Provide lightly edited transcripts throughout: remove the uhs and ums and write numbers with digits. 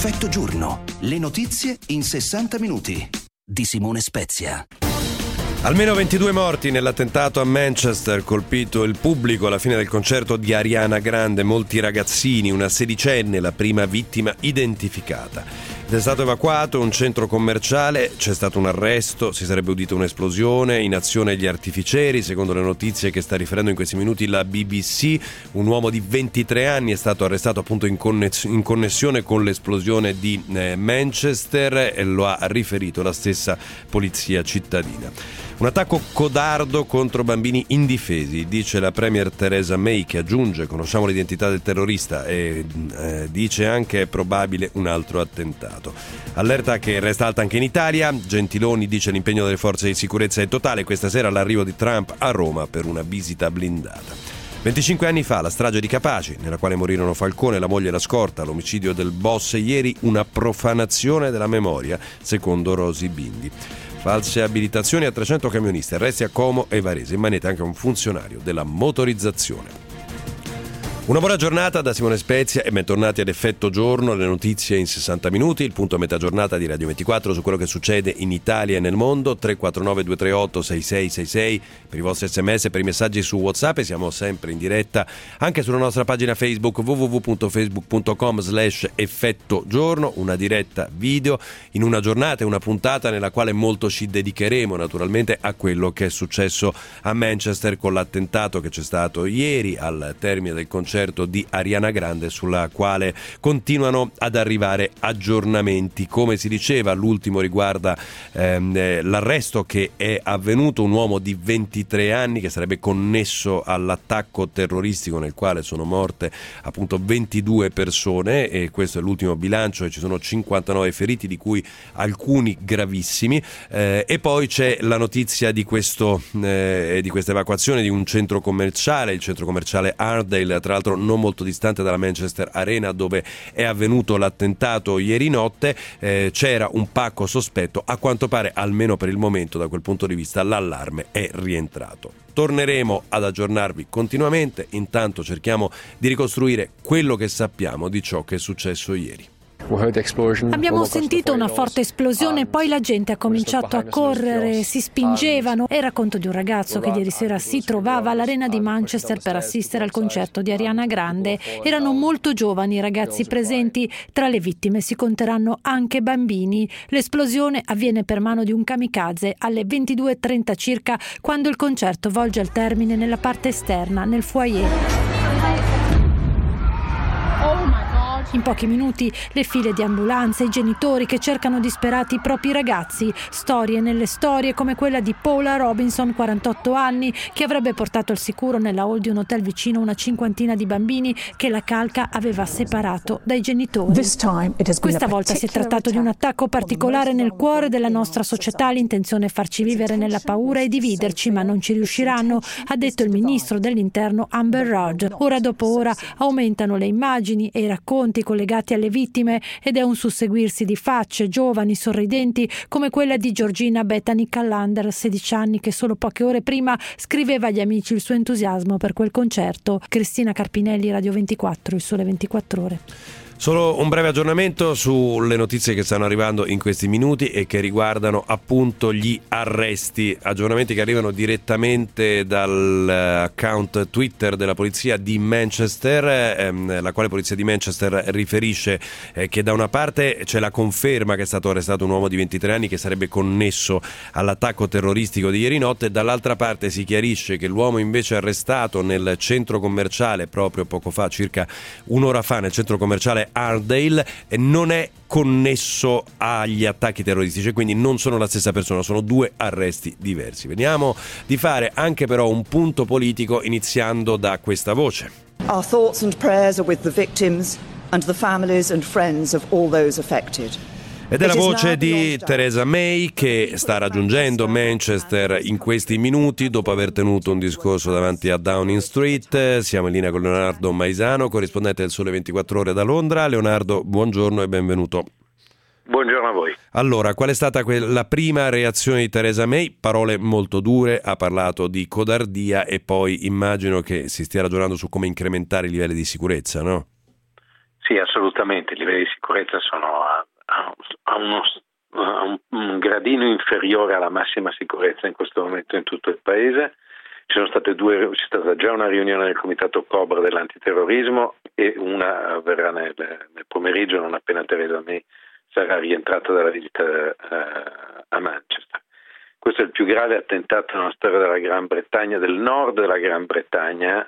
Effetto giorno. Le notizie in 60 minuti. Di Simone Spezia. Almeno 22 morti nell'attentato a Manchester, colpito il pubblico alla fine del concerto di Ariana Grande, molti ragazzini, una sedicenne, la prima vittima identificata. È stato evacuato un centro commerciale, c'è stato un arresto, si sarebbe udita un'esplosione, in azione gli artificieri, secondo le notizie che sta riferendo in questi minuti la BBC. Un uomo di 23 anni è stato arrestato appunto in connessione con l'esplosione di Manchester, e lo ha riferito la stessa polizia cittadina. Un attacco codardo contro bambini indifesi, dice la Premier Theresa May, che aggiunge: conosciamo l'identità del terrorista, e dice anche è probabile un altro attentato. Allerta che resta alta anche in Italia. Gentiloni dice l'impegno delle forze di sicurezza è totale. Questa sera l'arrivo di Trump a Roma per una visita blindata. 25 anni fa la strage di Capaci, nella quale morirono Falcone, la moglie e la scorta, l'omicidio del boss, ieri una profanazione della memoria, secondo Rosi Bindi. False abilitazioni a 300 camionisti, arresti a Como e Varese, in manetta anche un funzionario della motorizzazione. Una buona giornata da Simone Spezia e bentornati ad Effetto Giorno, le notizie in 60 minuti, il punto a metà giornata di Radio 24 su quello che succede in Italia e nel mondo. 349 238 6666 per i vostri sms, per i messaggi su WhatsApp, e siamo sempre in diretta anche sulla nostra pagina Facebook www.facebook.com/Effetto Giorno, una diretta video in una giornata e una puntata nella quale molto ci dedicheremo naturalmente a quello che è successo a Manchester con l'attentato che c'è stato ieri al termine del concerto di Ariana Grande, sulla quale continuano ad arrivare aggiornamenti. Come si diceva, l'ultimo riguarda l'arresto che è avvenuto, un uomo di 23 anni che sarebbe connesso all'attacco terroristico nel quale sono morte appunto 22 persone, e questo è l'ultimo bilancio, e ci sono 59 feriti, di cui alcuni gravissimi, e poi c'è la notizia di questa evacuazione di un centro commerciale, il centro commerciale Arndale, tra l'altro non molto distante dalla Manchester Arena dove è avvenuto l'attentato ieri notte. C'era un pacco sospetto, a quanto pare, almeno per il momento da quel punto di vista, l'allarme è rientrato. Torneremo ad aggiornarvi continuamente, intanto cerchiamo di ricostruire quello che sappiamo di ciò che è successo ieri. Abbiamo sentito una forte esplosione, poi la gente ha cominciato a correre, si spingevano. È il racconto di un ragazzo che ieri sera si trovava all'Arena di Manchester per assistere al concerto di Ariana Grande. Erano molto giovani i ragazzi presenti, tra le vittime si conteranno anche bambini. L'esplosione avviene per mano di un kamikaze alle 22:30 circa, quando il concerto volge al termine nella parte esterna, nel foyer. In pochi minuti le file di ambulanze, i genitori che cercano disperati i propri ragazzi, storie nelle storie come quella di Paula Robinson, 48 anni, che avrebbe portato al sicuro nella hall di un hotel vicino una cinquantina di bambini che la calca aveva separato dai genitori. Questa volta si è trattato di un attacco particolare nel cuore della nostra società. L'intenzione è farci vivere nella paura e dividerci, ma non ci riusciranno, ha detto il ministro dell'interno Amber Rudd. Ora dopo ora aumentano le immagini e i racconti collegati alle vittime, ed è un susseguirsi di facce giovani, sorridenti, come quella di Georgina Bethany Callander, 16 anni, che solo poche ore prima scriveva agli amici il suo entusiasmo per quel concerto. Cristina Carpinelli, Radio 24, Il Sole 24 Ore. Solo un breve aggiornamento sulle notizie che stanno arrivando in questi minuti e che riguardano appunto gli arresti, aggiornamenti che arrivano direttamente dall'account Twitter della polizia di Manchester, la quale polizia di Manchester riferisce che da una parte c'è la conferma che è stato arrestato un uomo di 23 anni che sarebbe connesso all'attacco terroristico di ieri notte, dall'altra parte si chiarisce che l'uomo invece arrestato nel centro commerciale proprio poco fa, circa un'ora fa, nel centro commerciale Arndale, non è connesso agli attacchi terroristici, quindi non sono la stessa persona, sono due arresti diversi. Vediamo di fare anche però un punto politico iniziando da questa voce. Our thoughts and prayers are with the victims and the families and friends of all those affected. Ed è la voce di Theresa May, che sta raggiungendo Manchester in questi minuti dopo aver tenuto un discorso davanti a Downing Street. Siamo in linea con Leonardo Maisano, corrispondente del Sole 24 Ore da Londra. Leonardo, buongiorno e benvenuto. Buongiorno a voi. Allora, qual è stata la prima reazione di Theresa May? Parole molto dure, ha parlato di codardia e poi immagino che si stia ragionando su come incrementare i livelli di sicurezza, no? Sì, assolutamente. I livelli di sicurezza sono a un gradino inferiore alla massima sicurezza in questo momento in tutto il paese. C'è stata già una riunione del Comitato Cobra dell'antiterrorismo e una avverrà nel pomeriggio, non appena Theresa May sarà rientrata dalla visita a Manchester. Questo è il più grave attentato nella storia della Gran Bretagna, del nord della Gran Bretagna,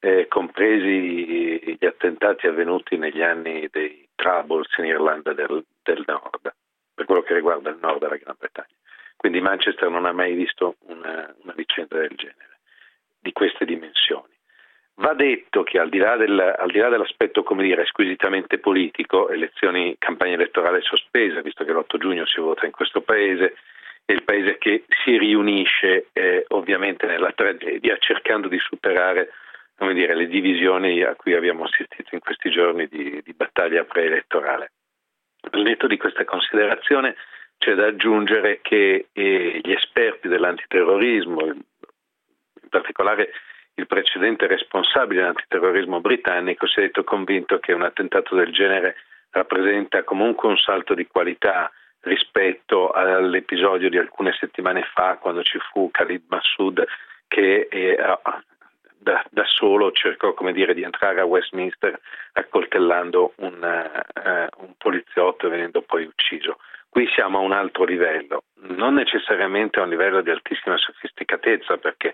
compresi gli attentati avvenuti negli anni dei Troubles in Irlanda del Nord, per quello che riguarda il nord della Gran Bretagna. Quindi Manchester non ha mai visto una vicenda del genere, di queste dimensioni. Va detto che al di là dell'aspetto, come dire, squisitamente politico, campagna elettorale sospesa, visto che l'8 giugno si vota in questo paese, è il paese che si riunisce ovviamente nella tragedia, cercando di superare, come dire, le divisioni a cui abbiamo assistito in questi giorni di battaglia preelettorale. Al netto di questa considerazione c'è da aggiungere che gli esperti dell'antiterrorismo, in particolare il precedente responsabile dell'antiterrorismo britannico, si è detto convinto che un attentato del genere rappresenta comunque un salto di qualità rispetto all'episodio di alcune settimane fa, quando ci fu Khalid Massoud che da solo cercò, come dire, di entrare a Westminster accoltellando un poliziotto e venendo poi ucciso. Qui siamo a un altro livello, non necessariamente a un livello di altissima sofisticatezza, perché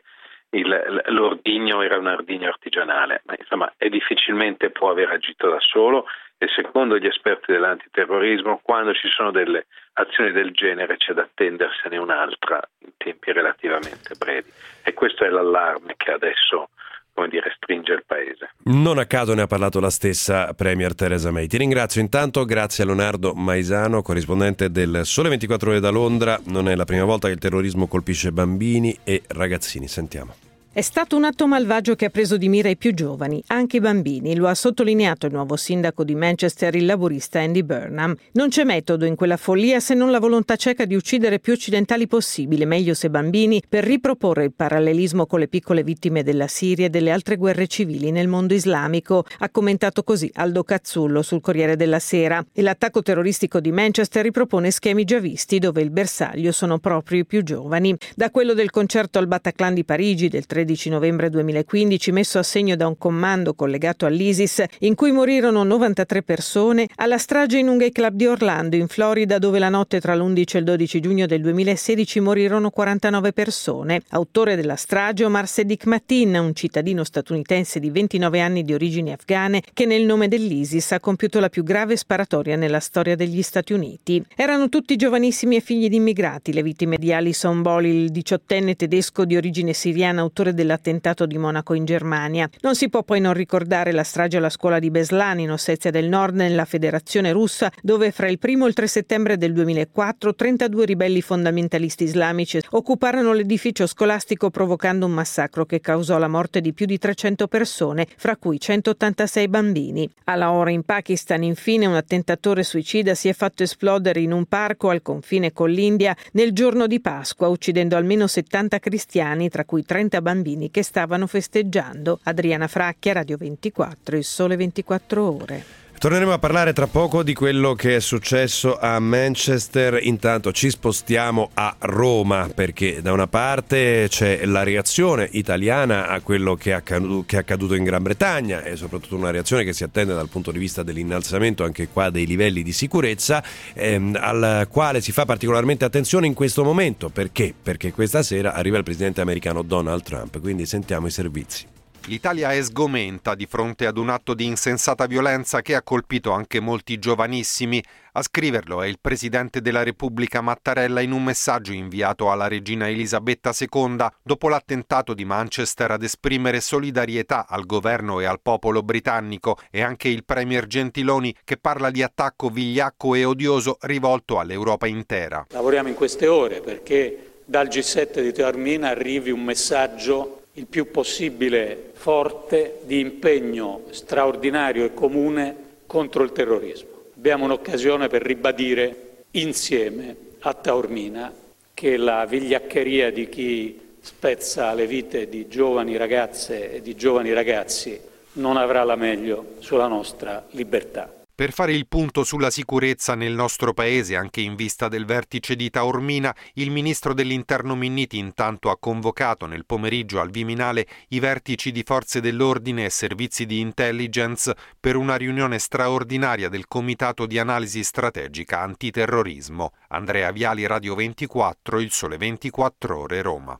l'ordigno era un ordigno artigianale, ma insomma difficilmente può aver agito da solo, e secondo gli esperti dell'antiterrorismo, quando ci sono delle azioni del genere c'è da attendersene un'altra in tempi relativamente brevi, e questo è l'allarme che adesso, come dire, stringe il paese. Non a caso ne ha parlato la stessa Premier Theresa May. Ti ringrazio intanto, grazie a Leonardo Maisano, corrispondente del Sole 24 Ore da Londra. Non è la prima volta che il terrorismo colpisce bambini e ragazzini. Sentiamo. È stato un atto malvagio che ha preso di mira i più giovani, anche i bambini, lo ha sottolineato il nuovo sindaco di Manchester, il laburista Andy Burnham. Non c'è metodo in quella follia se non la volontà cieca di uccidere più occidentali possibile, meglio se bambini, per riproporre il parallelismo con le piccole vittime della Siria e delle altre guerre civili nel mondo islamico, ha commentato così Aldo Cazzullo sul Corriere della Sera. E l'attacco terroristico di Manchester ripropone schemi già visti, dove il bersaglio sono proprio i più giovani. Da quello del concerto al Bataclan di Parigi del 13 novembre 2015, messo a segno da un comando collegato all'ISIS, in cui morirono 93 persone, alla strage in un gay club di Orlando, in Florida, dove la notte tra l'11 e il 12 giugno del 2016 morirono 49 persone. Autore della strage Omar Sadiq Mateen, un cittadino statunitense di 29 anni di origini afghane, che nel nome dell'ISIS ha compiuto la più grave sparatoria nella storia degli Stati Uniti. Erano tutti giovanissimi e figli di immigrati, le vittime di Alison Boli, il 18enne tedesco di origine siriana, autore dell'attentato di Monaco in Germania. Non si può poi non ricordare la strage alla scuola di Beslan in Ossetia del Nord, nella Federazione Russa, dove fra il 1 e il 3 settembre del 2004 32 ribelli fondamentalisti islamici occuparono l'edificio scolastico, provocando un massacro che causò la morte di più di 300 persone, fra cui 186 bambini. A Lahore, in Pakistan, infine, un attentatore suicida si è fatto esplodere in un parco al confine con l'India nel giorno di Pasqua, uccidendo almeno 70 cristiani, tra cui 30 bambini che stavano festeggiando. Adriana Fracchia, Radio 24, Il Sole 24 Ore. Torneremo a parlare tra poco di quello che è successo a Manchester. Intanto ci spostiamo a Roma, perché da una parte c'è la reazione italiana a quello che è accaduto in Gran Bretagna, e soprattutto una reazione che si attende dal punto di vista dell'innalzamento anche qua dei livelli di sicurezza, al quale si fa particolarmente attenzione in questo momento. Perché? Perché questa sera arriva il presidente americano Donald Trump, quindi sentiamo i servizi. L'Italia è sgomenta di fronte ad un atto di insensata violenza che ha colpito anche molti giovanissimi. A scriverlo è il presidente della Repubblica Mattarella in un messaggio inviato alla regina Elisabetta II dopo l'attentato di Manchester, ad esprimere solidarietà al governo e al popolo britannico, e anche il premier Gentiloni, che parla di attacco vigliacco e odioso rivolto all'Europa intera. Lavoriamo in queste ore perché dal G7 di Taormina arrivi un messaggio il più possibile forte di impegno straordinario e comune contro il terrorismo. Abbiamo un'occasione per ribadire insieme a Taormina che la vigliaccheria di chi spezza le vite di giovani ragazze e di giovani ragazzi non avrà la meglio sulla nostra libertà. Per fare il punto sulla sicurezza nel nostro paese, anche in vista del vertice di Taormina, il ministro dell'Interno Minniti intanto ha convocato nel pomeriggio al Viminale i vertici di forze dell'ordine e servizi di intelligence per una riunione straordinaria del Comitato di Analisi Strategica Antiterrorismo. Andrea Viali, Radio 24, Il Sole 24 Ore, Roma.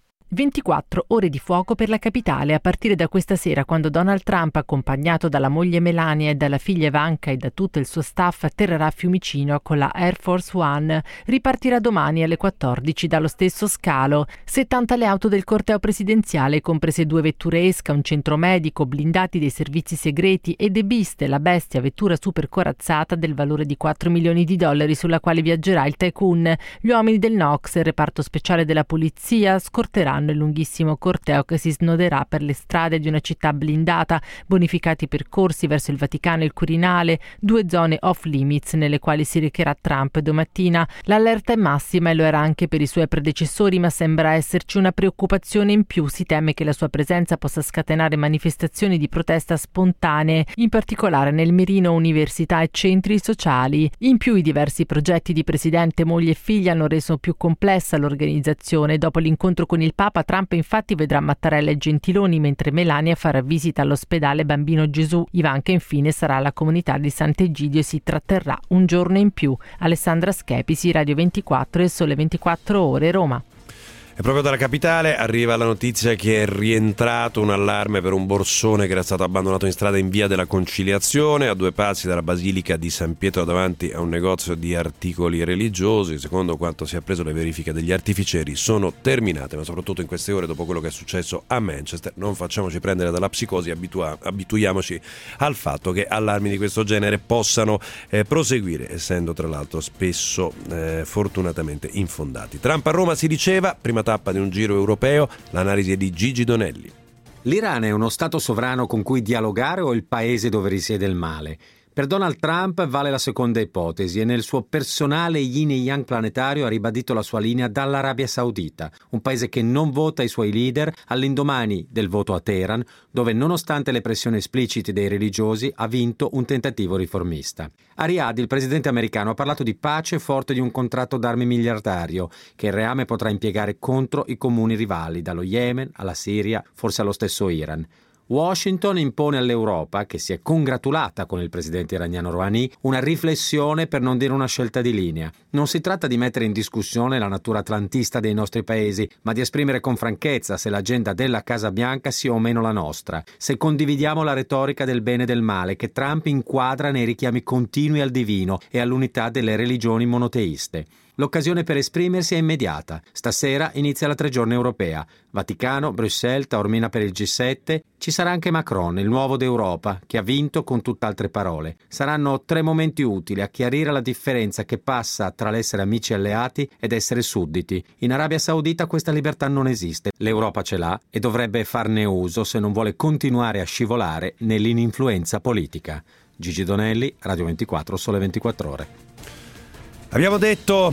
24 ore di fuoco per la capitale a partire da questa sera, quando Donald Trump, accompagnato dalla moglie Melania e dalla figlia Ivanka e da tutto il suo staff, atterrerà a Fiumicino con la Air Force One. Ripartirà domani alle 14 dallo stesso scalo. 70 le auto del corteo presidenziale, comprese 2 vetture esca, un centro medico, blindati dei servizi segreti e The Beast, la bestia vettura super corazzata del valore di $4 milioni sulla quale viaggerà il tycoon. Gli uomini del NOx, il reparto speciale della polizia, scorteranno il lunghissimo corteo che si snoderà per le strade di una città blindata, bonificati percorsi verso il Vaticano e il Quirinale, 2 zone off limits nelle quali si recherà Trump domattina. L'allerta è massima e lo era anche per i suoi predecessori, ma sembra esserci una preoccupazione in più. Si teme che la sua presenza possa scatenare manifestazioni di protesta spontanee, in particolare nel mirino università e centri sociali. In più, i diversi progetti di presidente, moglie e figlia hanno reso più complessa l'organizzazione. Dopo l'incontro con il Papa, Trump infatti vedrà Mattarella e Gentiloni, mentre Melania farà visita all'ospedale Bambino Gesù. Ivanka infine sarà alla comunità di Sant'Egidio e si tratterrà un giorno in più. Alessandra Schepisi, Radio 24 e Sole 24 Ore, Roma. E proprio dalla capitale arriva la notizia che è rientrato un allarme per un borsone che era stato abbandonato in strada in via della Conciliazione, a 2 passi dalla Basilica di San Pietro, davanti a un negozio di articoli religiosi. Secondo quanto si è appreso, le verifiche degli artificieri sono terminate, ma soprattutto in queste ore, dopo quello che è successo a Manchester, non facciamoci prendere dalla psicosi, abituiamoci al fatto che allarmi di questo genere possano proseguire, essendo tra l'altro spesso fortunatamente infondati. Trump a Roma, si diceva, prima tappa di un giro europeo, l'analisi è di Gigi Donelli. L'Iran è uno stato sovrano con cui dialogare o il paese dove risiede il male? Per Donald Trump vale la seconda ipotesi e nel suo personale yin e yang planetario ha ribadito la sua linea dall'Arabia Saudita, un paese che non vota i suoi leader all'indomani del voto a Teheran, dove nonostante le pressioni esplicite dei religiosi ha vinto un tentativo riformista. A Riyadh il presidente americano ha parlato di pace forte di un contratto d'armi miliardario che il reame potrà impiegare contro i comuni rivali, dallo Yemen alla Siria, forse allo stesso Iran. Washington impone all'Europa, che si è congratulata con il presidente iraniano Rouhani, una riflessione per non dire una scelta di linea. Non si tratta di mettere in discussione la natura atlantista dei nostri paesi, ma di esprimere con franchezza se l'agenda della Casa Bianca sia o meno la nostra, se condividiamo la retorica del bene e del male che Trump inquadra nei richiami continui al divino e all'unità delle religioni monoteiste. L'occasione per esprimersi è immediata. Stasera inizia la 3 giorni europea. Vaticano, Bruxelles, Taormina per il G7. Ci sarà anche Macron, il nuovo d'Europa, che ha vinto con tutt'altre parole. Saranno 3 momenti utili a chiarire la differenza che passa tra l'essere amici e alleati ed essere sudditi. In Arabia Saudita questa libertà non esiste. L'Europa ce l'ha e dovrebbe farne uso se non vuole continuare a scivolare nell'ininfluenza politica. Gigi Donelli, Radio 24, Sole 24 Ore. Abbiamo detto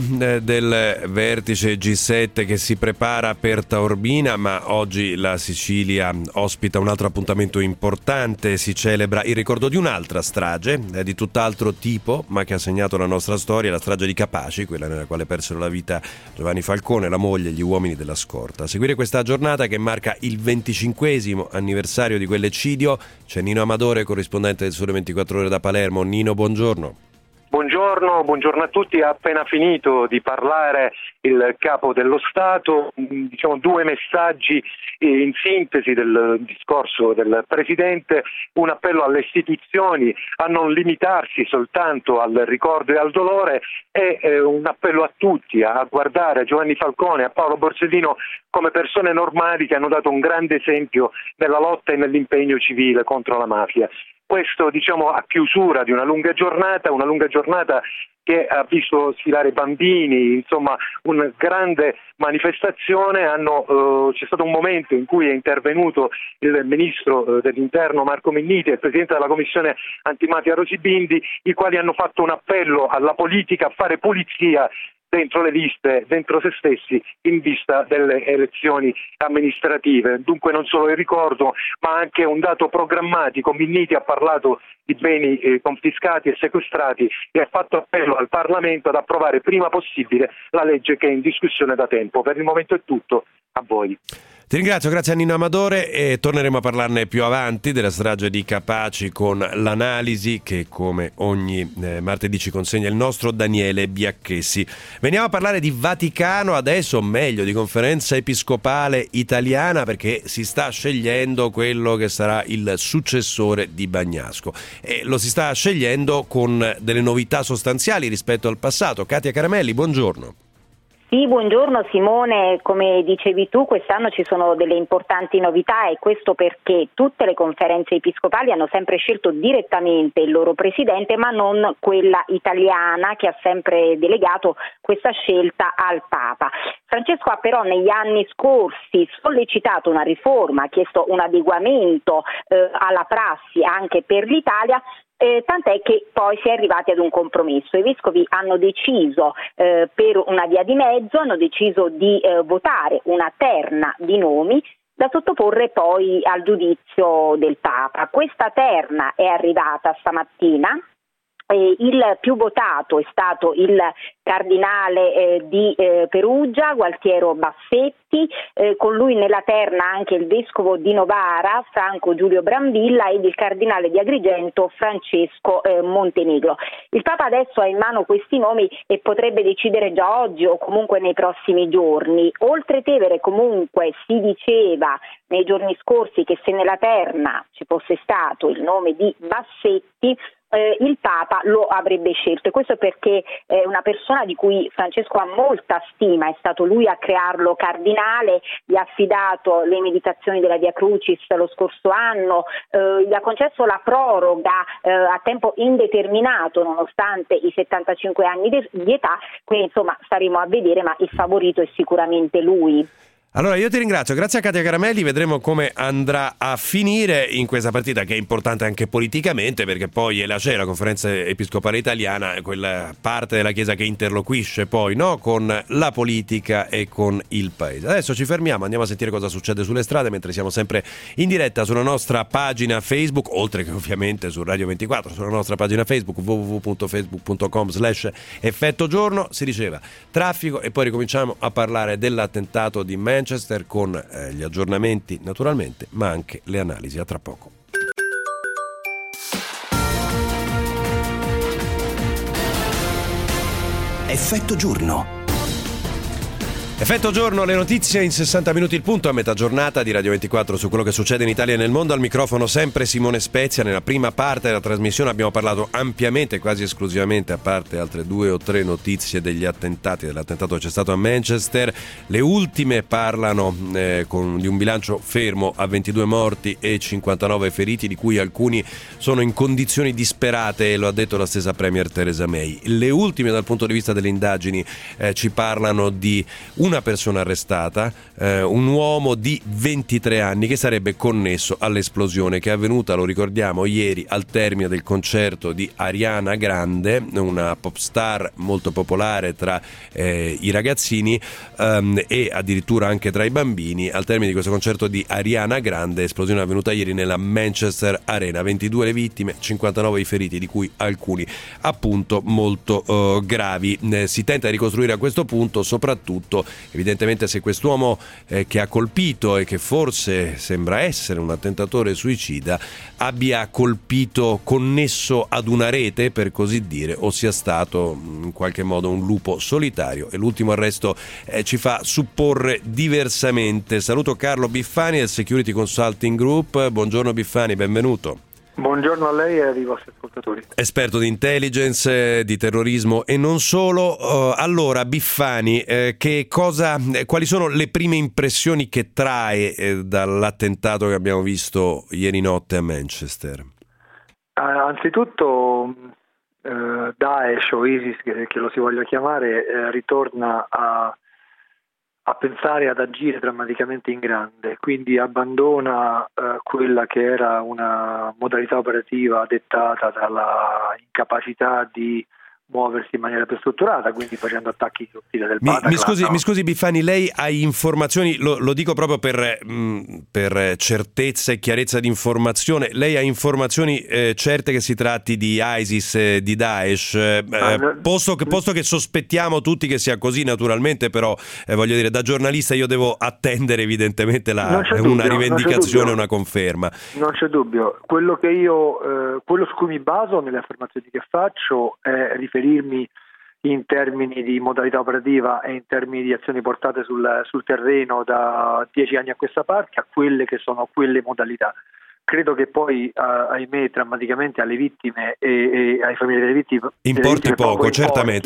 del vertice G7 che si prepara per Taormina, ma oggi la Sicilia ospita un altro appuntamento importante. Si celebra il ricordo di un'altra strage, di tutt'altro tipo, ma che ha segnato la nostra storia, la strage di Capaci, quella nella quale persero la vita Giovanni Falcone, la moglie e gli uomini della scorta. A seguire questa giornata che marca il 25° anniversario di quell'eccidio c'è Nino Amadore, corrispondente del Sole 24 Ore da Palermo. Nino, buongiorno. Buongiorno a tutti. Ha appena finito di parlare il capo dello Stato, 2 messaggi in sintesi del discorso del Presidente, un appello alle istituzioni a non limitarsi soltanto al ricordo e al dolore e un appello a tutti a guardare a Giovanni Falcone e a Paolo Borsellino come persone normali che hanno dato un grande esempio nella lotta e nell'impegno civile contro la mafia. Questo a chiusura di una lunga giornata che ha visto sfilare bambini, insomma una grande manifestazione. C'è stato un momento in cui è intervenuto il ministro dell'Interno Marco Minniti e il presidente della Commissione Antimafia Rosi Bindi, i quali hanno fatto un appello alla politica a fare pulizia dentro le liste, dentro se stessi, in vista delle elezioni amministrative. Dunque non solo il ricordo, ma anche un dato programmatico. Minniti ha parlato di beni confiscati e sequestrati e ha fatto appello al Parlamento ad approvare prima possibile la legge che è in discussione da tempo. Per il momento è tutto, a voi. Ti ringrazio, grazie a Nino Amadore, e torneremo a parlarne più avanti della strage di Capaci con l'analisi che come ogni martedì ci consegna il nostro Daniele Biacchessi. Veniamo a parlare di Vaticano adesso, o meglio di Conferenza Episcopale Italiana, perché si sta scegliendo quello che sarà il successore di Bagnasco e lo si sta scegliendo con delle novità sostanziali rispetto al passato. Katia Caramelli, buongiorno. Sì, buongiorno Simone, come dicevi tu quest'anno ci sono delle importanti novità e questo perché tutte le conferenze episcopali hanno sempre scelto direttamente il loro presidente ma non quella italiana che ha sempre delegato questa scelta al Papa. Francesco ha però negli anni scorsi sollecitato una riforma, ha chiesto un adeguamento alla prassi anche per l'Italia. Tant'è che poi si è arrivati ad un compromesso. I vescovi hanno deciso per una via di mezzo, hanno deciso di votare una terna di nomi da sottoporre poi al giudizio del Papa. Questa terna è arrivata stamattina. Il più votato è stato il cardinale di Perugia, Gualtiero Bassetti, con lui nella terna anche il vescovo di Novara, Franco Giulio Brambilla, ed il cardinale di Agrigento, Francesco Montenegro. Il Papa adesso ha in mano questi nomi e potrebbe decidere già oggi o comunque nei prossimi giorni. Oltretevere comunque si diceva nei giorni scorsi che se nella terna ci fosse stato il nome di Bassetti, il Papa lo avrebbe scelto, e questo perché è una persona di cui Francesco ha molta stima, è stato lui a crearlo cardinale, gli ha affidato le meditazioni della Via Crucis lo scorso anno, gli ha concesso la proroga a tempo indeterminato nonostante i 75 anni di età, quindi insomma staremo a vedere, ma il favorito è sicuramente lui. Allora io ti ringrazio, grazie a Katia Caramelli, vedremo come andrà a finire in questa partita che è importante anche politicamente, perché poi c'è la Conferenza Episcopale Italiana, quella parte della Chiesa che interloquisce poi con la politica e con il Paese. Adesso ci fermiamo, andiamo a sentire cosa succede sulle strade mentre siamo sempre in diretta sulla nostra pagina Facebook, oltre che ovviamente su Radio 24, sulla nostra pagina Facebook www.facebook.com/Effetto Giorno. Si diceva traffico e poi ricominciamo a parlare dell'attentato di Manchester con gli aggiornamenti naturalmente, ma anche le analisi. A tra poco. Effetto Giorno. Effetto Giorno, le notizie in 60 minuti il punto a metà giornata di Radio 24 su quello che succede in Italia e nel mondo. Al microfono sempre Simone Spezia. Nella prima parte della trasmissione abbiamo parlato ampiamente, quasi esclusivamente, a parte altre 2 o 3 notizie dell'attentato che c'è stato a Manchester. Le ultime parlano di un bilancio fermo a 22 morti e 59 feriti, di cui alcuni sono in condizioni disperate, e lo ha detto la stessa Premier Theresa May. Le ultime dal punto di vista delle indagini ci parlano di una persona arrestata, un uomo di 23 anni che sarebbe connesso all'esplosione che è avvenuta, lo ricordiamo, ieri al termine del concerto di Ariana Grande, una pop star molto popolare tra i ragazzini e addirittura anche tra i bambini. Al termine di questo concerto di Ariana Grande, esplosione avvenuta ieri nella Manchester Arena, 22 le vittime, 59 i feriti, di cui alcuni appunto molto gravi. Si tenta di ricostruire a questo punto soprattutto evidentemente se quest'uomo che ha colpito e che forse sembra essere un attentatore suicida abbia colpito connesso ad una rete, per così dire, o sia stato in qualche modo un lupo solitario, e l'ultimo arresto ci fa supporre diversamente. Saluto Carlo Biffani del Security Consulting Group. Buongiorno Biffani, benvenuto. Buongiorno a lei e ai vostri ascoltatori. Esperto di intelligence, di terrorismo e non solo. Allora Biffani, quali sono le prime impressioni che trae dall'attentato che abbiamo visto ieri notte a Manchester? Anzitutto Daesh o ISIS, che lo si voglia chiamare, ritorna a pensare, ad agire drammaticamente in grande, quindi abbandona quella che era una modalità operativa dettata dalla incapacità di muoversi in maniera più strutturata, quindi facendo attacchi sul stile del Bataclan. Mi scusi Biffani, lei ha informazioni, lo dico proprio per certezza e chiarezza di informazione, lei ha informazioni certe che si tratti di ISIS, di Daesh, posto che sospettiamo tutti che sia così, naturalmente, però voglio dire, da giornalista io devo attendere evidentemente una rivendicazione, una conferma. Non c'è dubbio, quello su cui mi baso nelle affermazioni che faccio è riferirmi in termini di modalità operativa e in termini di azioni portate sul terreno da 10 anni a questa parte, a quelle che sono quelle modalità. Credo che poi, ahimè, drammaticamente alle vittime e ai familiari delle vittime importi poco, certamente,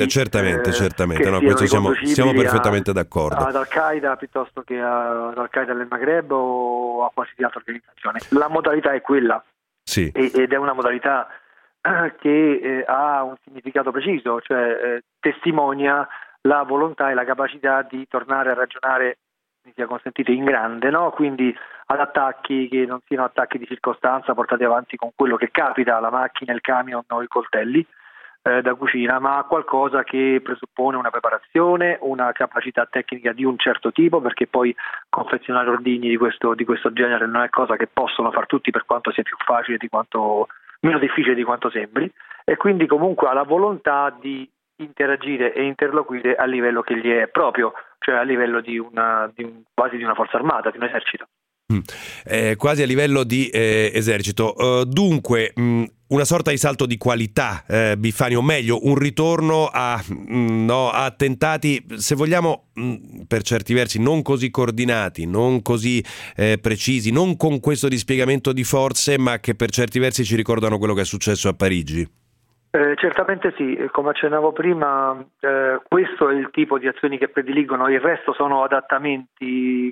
no, questo siamo perfettamente d'accordo. Ad Al-Qaeda piuttosto che ad Al-Qaeda nel Maghreb o a qualsiasi altra organizzazione. La modalità è quella, sì. Ed è una modalità che ha un significato preciso, cioè testimonia la volontà e la capacità di tornare a ragionare, mi sia consentito, in grande, no? Quindi ad attacchi che non siano attacchi di circostanza portati avanti con quello che capita, la macchina, il camion o i coltelli da cucina, ma qualcosa che presuppone una preparazione, una capacità tecnica di un certo tipo, perché poi confezionare ordigni di questo genere non è cosa che possono far tutti, per quanto sia più facile di quanto meno difficile di quanto sembri, e quindi comunque ha la volontà di interagire e interloquire a livello che gli è proprio, cioè a livello quasi di una forza armata, di un esercito. Quasi a livello di esercito. Dunque, una sorta di salto di qualità, Biffani, o meglio, un ritorno a attentati, se vogliamo, per certi versi non così coordinati, non così precisi, non con questo dispiegamento di forze, ma che per certi versi ci ricordano quello che è successo a Parigi. Certamente sì, come accennavo prima, questo è il tipo di azioni che prediligono, il resto sono adattamenti,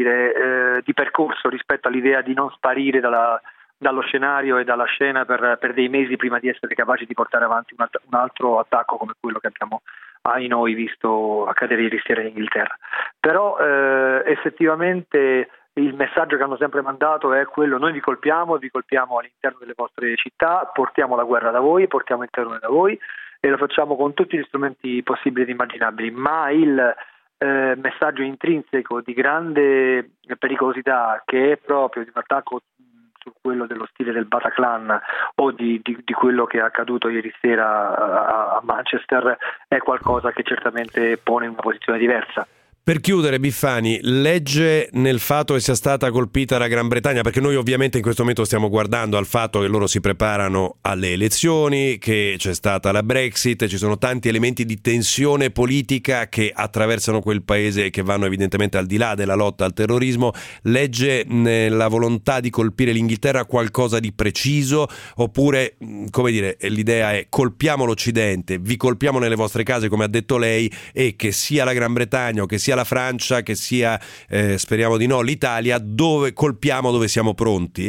di percorso rispetto all'idea di non sparire dallo scenario e dalla scena per dei mesi prima di essere capaci di portare avanti un altro attacco come quello che abbiamo noi visto accadere ieri sera in Inghilterra. Però effettivamente il messaggio che hanno sempre mandato è quello: noi vi colpiamo all'interno delle vostre città, portiamo la guerra da voi, portiamo il terrore da voi, e lo facciamo con tutti gli strumenti possibili ed immaginabili, ma il messaggio intrinseco di grande pericolosità, che è proprio di un attacco su quello dello stile del Bataclan o di quello che è accaduto ieri sera a Manchester, è qualcosa che certamente pone in una posizione diversa. Per chiudere, Biffani, legge nel fatto che sia stata colpita la Gran Bretagna, perché noi ovviamente in questo momento stiamo guardando al fatto che loro si preparano alle elezioni, che c'è stata la Brexit, ci sono tanti elementi di tensione politica che attraversano quel paese e che vanno evidentemente al di là della lotta al terrorismo. Legge nella volontà di colpire l'Inghilterra qualcosa di preciso, oppure, come dire, l'idea è: colpiamo l'Occidente, vi colpiamo nelle vostre case, come ha detto lei, e che sia la Gran Bretagna o che sia la Francia, che sia, speriamo di no, l'Italia, dove colpiamo, dove siamo pronti?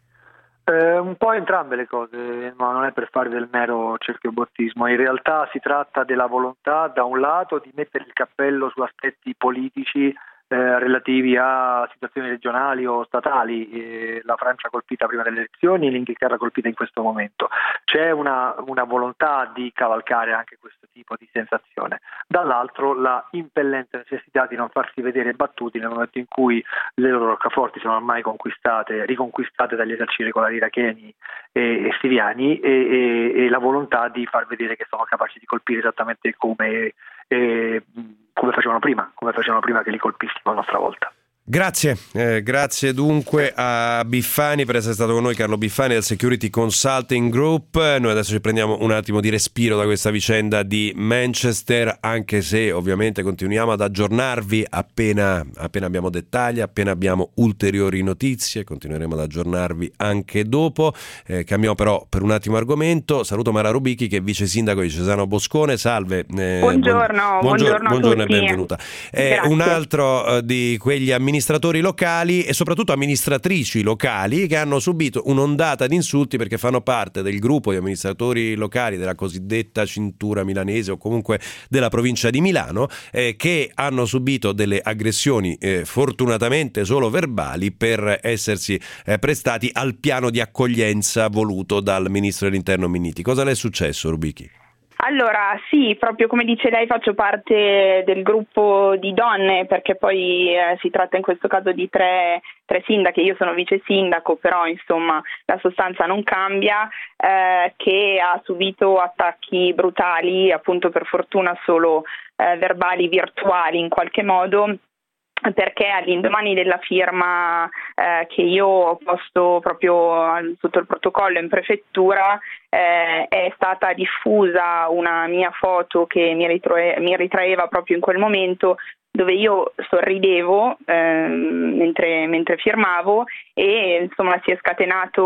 Un po' entrambe le cose, ma non è per fare del mero cerchiobottismo. In realtà si tratta della volontà, da un lato, di mettere il cappello su aspetti politici relativi a situazioni regionali o statali, la Francia colpita prima delle elezioni, l'Inghilterra colpita in questo momento. C'è una volontà di cavalcare anche questo tipo di sensazione. Dall'altro, la impellente necessità di non farsi vedere battuti nel momento in cui le loro roccaforti sono ormai riconquistate dagli eserciti regolari iracheni e siriani, e la volontà di far vedere che sono capaci di colpire esattamente come facevano prima che li colpissimo a nostra volta. Grazie dunque a Biffani per essere stato con noi, Carlo Biffani del Security Consulting Group. Noi adesso ci prendiamo un attimo di respiro da questa vicenda di Manchester, anche se ovviamente continuiamo ad aggiornarvi appena abbiamo dettagli, appena abbiamo ulteriori notizie, continueremo ad aggiornarvi anche dopo. Cambiamo però per un attimo argomento. Saluto Mara Rubichi, che è vice sindaco di Cesano Boscone. Salve. Buongiorno e benvenuta. Un altro di quegli amministratori locali e soprattutto amministratrici locali che hanno subito un'ondata di insulti perché fanno parte del gruppo di amministratori locali della cosiddetta cintura milanese o comunque della provincia di Milano, che hanno subito delle aggressioni fortunatamente solo verbali per essersi prestati al piano di accoglienza voluto dal ministro dell'interno Minniti. Cosa le è successo, Rubichi? Allora sì, proprio come dice lei faccio parte del gruppo di donne, perché poi si tratta in questo caso di tre sindache, io sono vice sindaco, però insomma la sostanza non cambia, che ha subito attacchi brutali, appunto per fortuna solo verbali, virtuali in qualche modo, perché all'indomani della firma che io ho posto proprio sotto il protocollo in prefettura è stata diffusa una mia foto che mi ritraeva proprio in quel momento, dove io sorridevo mentre firmavo, e insomma si è scatenata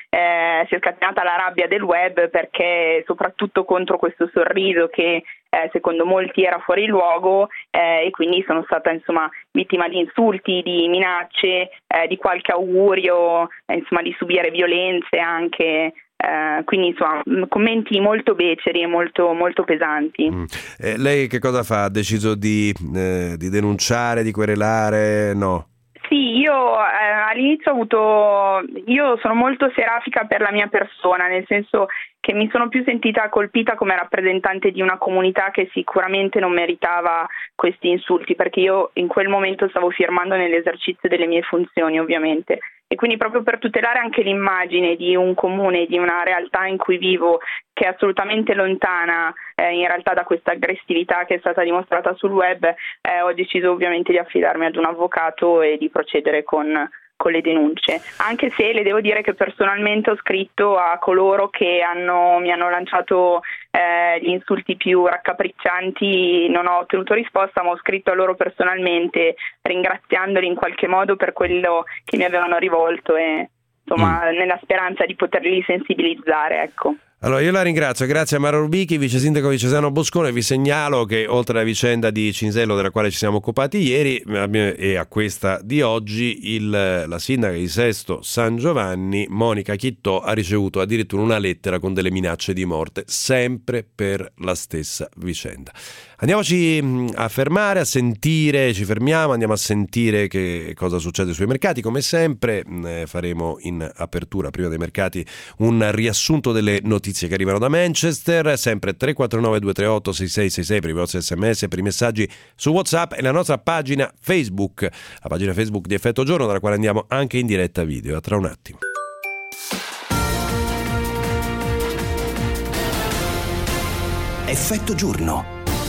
la rabbia del web, perché soprattutto contro questo sorriso che secondo molti era fuori luogo, e quindi sono stata insomma vittima di insulti, di minacce, di qualche augurio, insomma di subire violenze anche. Quindi insomma commenti molto beceri e molto, molto pesanti. Lei che cosa fa? Ha deciso di denunciare, di querelare? No? Sì, io all'inizio io sono molto serafica per la mia persona, nel senso che mi sono più sentita colpita come rappresentante di una comunità che sicuramente non meritava questi insulti, perché io in quel momento stavo firmando nell'esercizio delle mie funzioni, ovviamente. E quindi proprio per tutelare anche l'immagine di un comune, di una realtà in cui vivo, che è assolutamente lontana in realtà da questa aggressività che è stata dimostrata sul web, ho deciso ovviamente di affidarmi ad un avvocato e di procedere con le denunce, anche se le devo dire che personalmente ho scritto a coloro che mi hanno lanciato gli insulti più raccapriccianti, non ho ottenuto risposta, ma ho scritto a loro personalmente ringraziandoli in qualche modo per quello che mi avevano rivolto, e insomma nella speranza di poterli sensibilizzare, ecco. Allora io la ringrazio, grazie a Mara Rubichi, vice sindaco di Cesano Boscone. Vi segnalo che oltre alla vicenda di Cinsello, della quale ci siamo occupati ieri, e a questa di oggi, la sindaca di Sesto San Giovanni, Monica Chittò, ha ricevuto addirittura una lettera con delle minacce di morte, sempre per la stessa vicenda. Andiamoci a fermare, a sentire, ci fermiamo, andiamo a sentire che cosa succede sui mercati. Come sempre faremo in apertura, prima dei mercati, un riassunto delle notizie che arrivano da Manchester, sempre 349 238 6666 per i vostri sms, per i messaggi su WhatsApp, e la nostra pagina Facebook, la pagina Facebook di Effetto Giorno, dalla quale andiamo anche in diretta video. A tra un attimo. Effetto Giorno.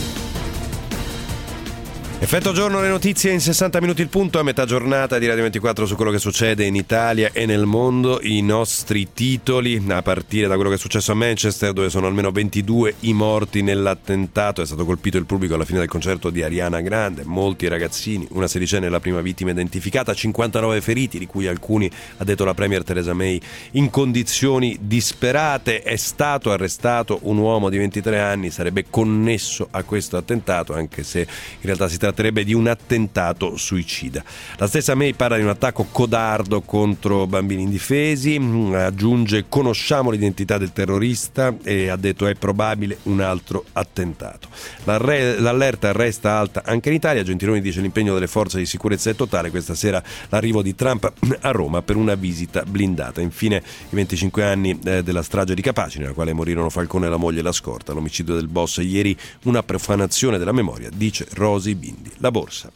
Effetto Giorno, le notizie in 60 minuti il punto, a metà giornata di Radio 24 su quello che succede in Italia e nel mondo. I nostri titoli, a partire da quello che è successo a Manchester, dove sono almeno 22 i morti nell'attentato. È stato colpito il pubblico alla fine del concerto di Ariana Grande, molti ragazzini, una sedicenne è la prima vittima identificata, 59 feriti, di cui alcuni, ha detto la Premier Theresa May, in condizioni disperate. È stato arrestato un uomo di 23 anni, sarebbe connesso a questo attentato, anche se in realtà si tratterebbe di un attentato suicida. La stessa May parla di un attacco codardo contro bambini indifesi, aggiunge conosciamo l'identità del terrorista, e ha detto è probabile un altro attentato. L'allerta resta alta anche in Italia. Gentiloni dice l'impegno delle forze di sicurezza è totale, questa sera l'arrivo di Trump a Roma per una visita blindata. Infine i 25 anni della strage di Capaci, nella quale morirono Falcone, la moglie e la scorta, l'omicidio del boss ieri, una profanazione della memoria, dice Rosy Bindi. La borsa.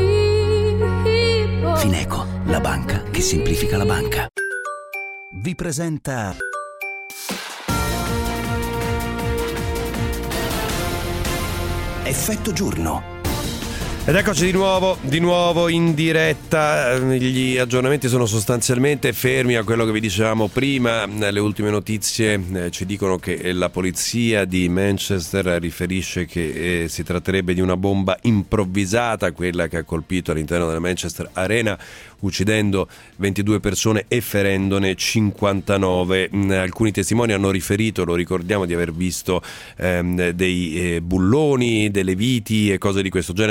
Fineco, la banca che semplifica la banca, vi presenta Effetto Giorno. Ed eccoci di nuovo in diretta. Gli aggiornamenti sono sostanzialmente fermi a quello che vi dicevamo prima. Le ultime notizie ci dicono che la polizia di Manchester riferisce che si tratterebbe di una bomba improvvisata, quella che ha colpito all'interno della Manchester Arena, uccidendo 22 persone e ferendone 59. Alcuni testimoni hanno riferito, lo ricordiamo, di aver visto dei bulloni, delle viti e cose di questo genere partire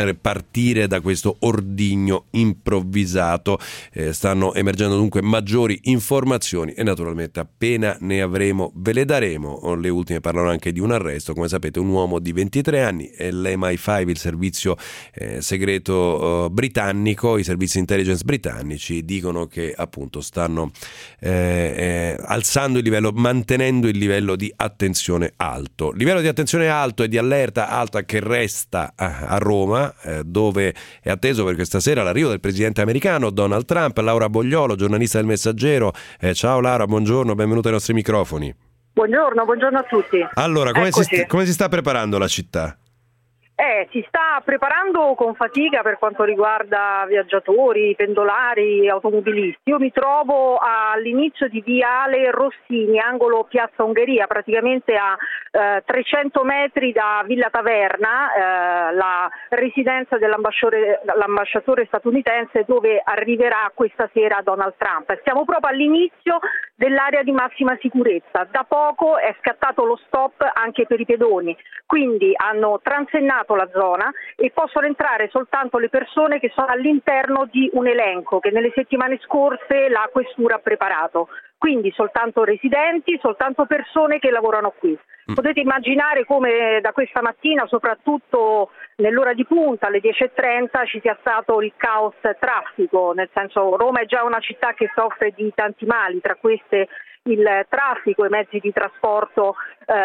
partire da questo ordigno improvvisato. Stanno emergendo dunque maggiori informazioni e naturalmente appena ne avremo ve le daremo. Le ultime parlano anche di un arresto, come sapete un uomo di 23 anni e l'MI5, il servizio segreto britannico, i servizi intelligence britannici dicono che appunto stanno alzando il livello, mantenendo il livello di attenzione alto. Livello di attenzione alto e di allerta alta che resta a Roma, dove è atteso per questa sera l'arrivo del presidente americano Donald Trump. Laura Bogliolo, giornalista del Messaggero. Ciao Laura, buongiorno, benvenuta ai nostri microfoni. Buongiorno a tutti. Allora, come si sta preparando la città? Si sta preparando con fatica per quanto riguarda viaggiatori, pendolari, automobilisti. Io mi trovo all'inizio di Viale Rossini, angolo Piazza Ungheria, praticamente a 300 metri da Villa Taverna, la residenza dell'ambasciatore statunitense dove arriverà questa sera Donald Trump. Siamo proprio all'inizio dell'area di massima sicurezza. Da poco è scattato lo stop anche per i pedoni, quindi hanno transennato la zona e possono entrare soltanto le persone che sono all'interno di un elenco che nelle settimane scorse la questura ha preparato. Quindi soltanto residenti, soltanto persone che lavorano qui. Potete immaginare come da questa mattina, soprattutto nell'ora di punta, alle 10:30, ci sia stato il caos traffico, nel senso Roma è già una città che soffre di tanti mali, tra queste il traffico, i mezzi di trasporto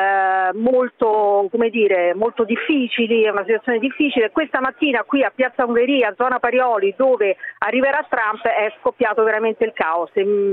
molto difficili, è una situazione difficile. Questa mattina qui a Piazza Ungheria, zona Parioli, dove arriverà Trump, è scoppiato veramente il caos.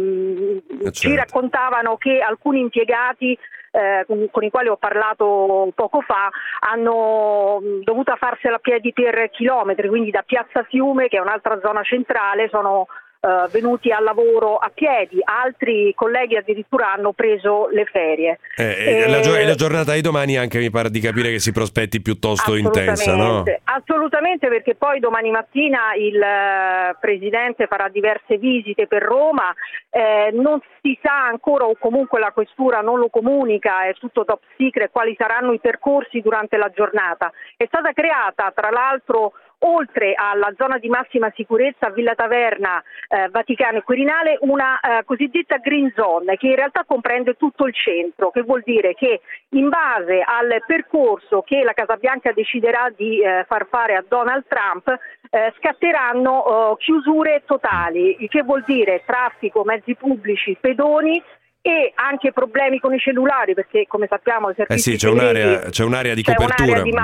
Ci raccontavano che alcuni impiegati con i quali ho parlato poco fa hanno dovuto farsela a piedi per chilometri, quindi da Piazza Fiume, che è un'altra zona centrale, sono venuti al lavoro a piedi, altri colleghi addirittura hanno preso le ferie. La giornata di domani anche mi pare di capire che si prospetti piuttosto intensa, no? Assolutamente, perché poi domani mattina il Presidente farà diverse visite per Roma, non si sa ancora, o comunque la questura non lo comunica, è tutto top secret, quali saranno i percorsi durante la giornata. È stata creata tra l'altro, oltre alla zona di massima sicurezza Villa Taverna, Vaticano e Quirinale, una cosiddetta green zone che in realtà comprende tutto il centro, che vuol dire che in base al percorso che la Casa Bianca deciderà di far fare a Donald Trump scatteranno chiusure totali, il che vuol dire traffico, mezzi pubblici, pedoni e anche problemi con i cellulari, perché come sappiamo i servizi c'è un'area di copertura. C'è un'area di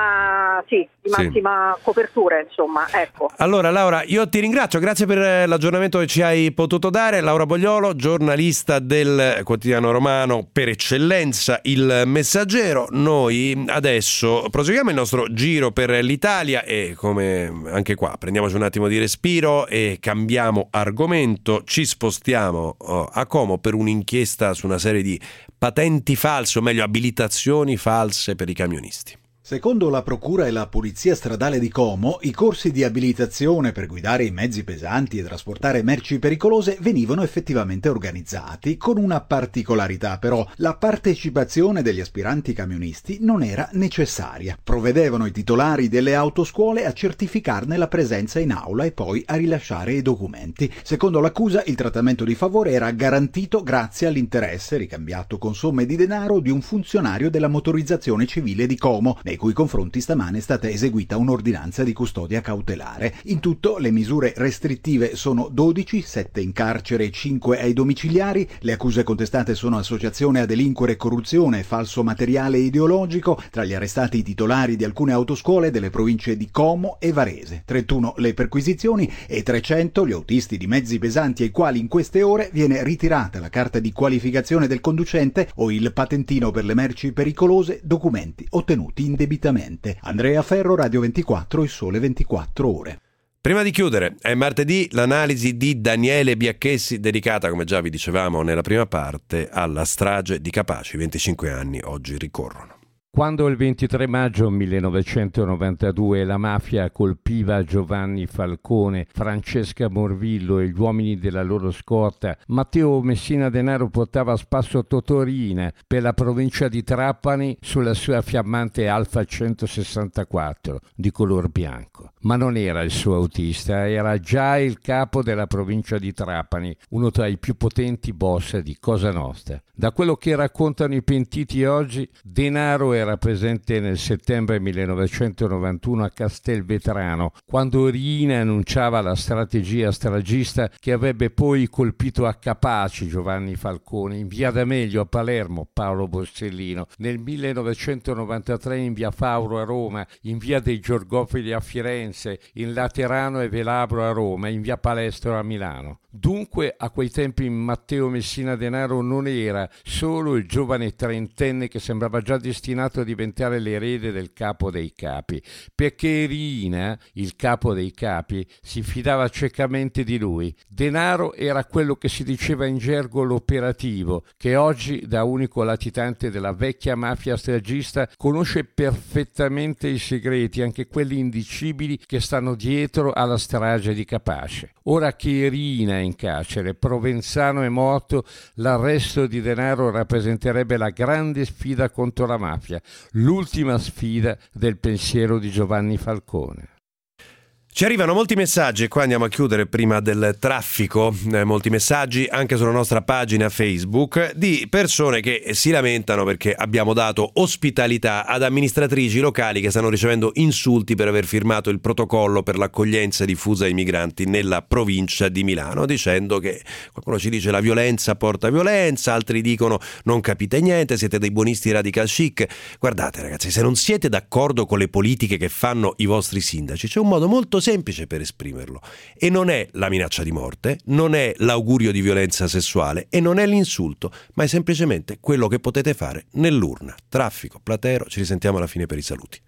massima copertura, insomma, ecco. Allora Laura, io ti ringrazio, grazie per l'aggiornamento che ci hai potuto dare. Laura Bogliolo, giornalista del quotidiano romano per eccellenza, Il Messaggero. Noi adesso proseguiamo il nostro giro per l'Italia e come anche qua prendiamoci un attimo di respiro e cambiamo argomento, ci spostiamo a Como per un'inchiesta su una serie di patenti false, o meglio abilitazioni false per i camionisti. Secondo la Procura e la Polizia Stradale di Como, i corsi di abilitazione per guidare i mezzi pesanti e trasportare merci pericolose venivano effettivamente organizzati, con una particolarità però: la partecipazione degli aspiranti camionisti non era necessaria. Provvedevano i titolari delle autoscuole a certificarne la presenza in aula e poi a rilasciare i documenti. Secondo l'accusa, il trattamento di favore era garantito grazie all'interesse, ricambiato con somme di denaro, di un funzionario della motorizzazione civile di Como, nei cui confronti stamane è stata eseguita un'ordinanza di custodia cautelare. In tutto le misure restrittive sono 12, 7 in carcere e 5 ai domiciliari. Le accuse contestate sono associazione a delinquere, corruzione e falso materiale ideologico. Tra gli arrestati i titolari di alcune autoscuole delle province di Como e Varese. 31 le perquisizioni e 300 gli autisti di mezzi pesanti ai quali in queste ore viene ritirata la carta di qualificazione del conducente o il patentino per le merci pericolose, documenti ottenuti indebitamente. Andrea Ferro, Radio 24, Il Sole 24 Ore. Prima di chiudere, è martedì l'analisi di Daniele Biacchessi, dedicata, come già vi dicevamo nella prima parte, alla strage di Capaci. 25 anni oggi ricorrono. Quando il 23 maggio 1992 la mafia colpiva Giovanni Falcone, Francesca Morvillo e gli uomini della loro scorta, Matteo Messina Denaro portava a spasso Totorina per la provincia di Trapani sulla sua fiammante Alfa 164 di color bianco. Ma non era il suo autista, era già il capo della provincia di Trapani, uno tra i più potenti boss di Cosa Nostra. Da quello che raccontano i pentiti oggi, Denaro era presente nel settembre 1991 a Castelvetrano, quando Riina annunciava la strategia stragista che avrebbe poi colpito a Capaci Giovanni Falcone, in via D'Amelio a Palermo Paolo Borsellino, nel 1993 in via Fauro a Roma, in via dei Giorgofili a Firenze, in Laterano e Velabro a Roma, in via Palestro a Milano. Dunque a quei tempi Matteo Messina Denaro non era solo il giovane trentenne che sembrava già destinato a diventare l'erede del capo dei capi, perché Riina, il capo dei capi, si fidava ciecamente di lui. Denaro era quello che si diceva in gergo l'operativo, che oggi, da unico latitante della vecchia mafia stragista, conosce perfettamente i segreti, anche quelli indicibili che stanno dietro alla strage di Capace. Ora che Riina è in carcere, Provenzano è morto, l'arresto di Denaro rappresenterebbe la grande sfida contro la mafia, l'ultima sfida del pensiero di Giovanni Falcone. Ci arrivano molti messaggi e qua andiamo a chiudere prima del traffico, molti messaggi anche sulla nostra pagina Facebook di persone che si lamentano perché abbiamo dato ospitalità ad amministratrici locali che stanno ricevendo insulti per aver firmato il protocollo per l'accoglienza diffusa ai migranti nella provincia di Milano, dicendo che qualcuno ci dice la violenza porta violenza, altri dicono non capite niente, siete dei buonisti radical chic. Guardate ragazzi, se non siete d'accordo con le politiche che fanno i vostri sindaci, c'è un modo molto semplice per esprimerlo e non è la minaccia di morte, non è l'augurio di violenza sessuale e non è l'insulto, ma è semplicemente quello che potete fare nell'urna. Traffico, Platero, ci risentiamo alla fine per i saluti.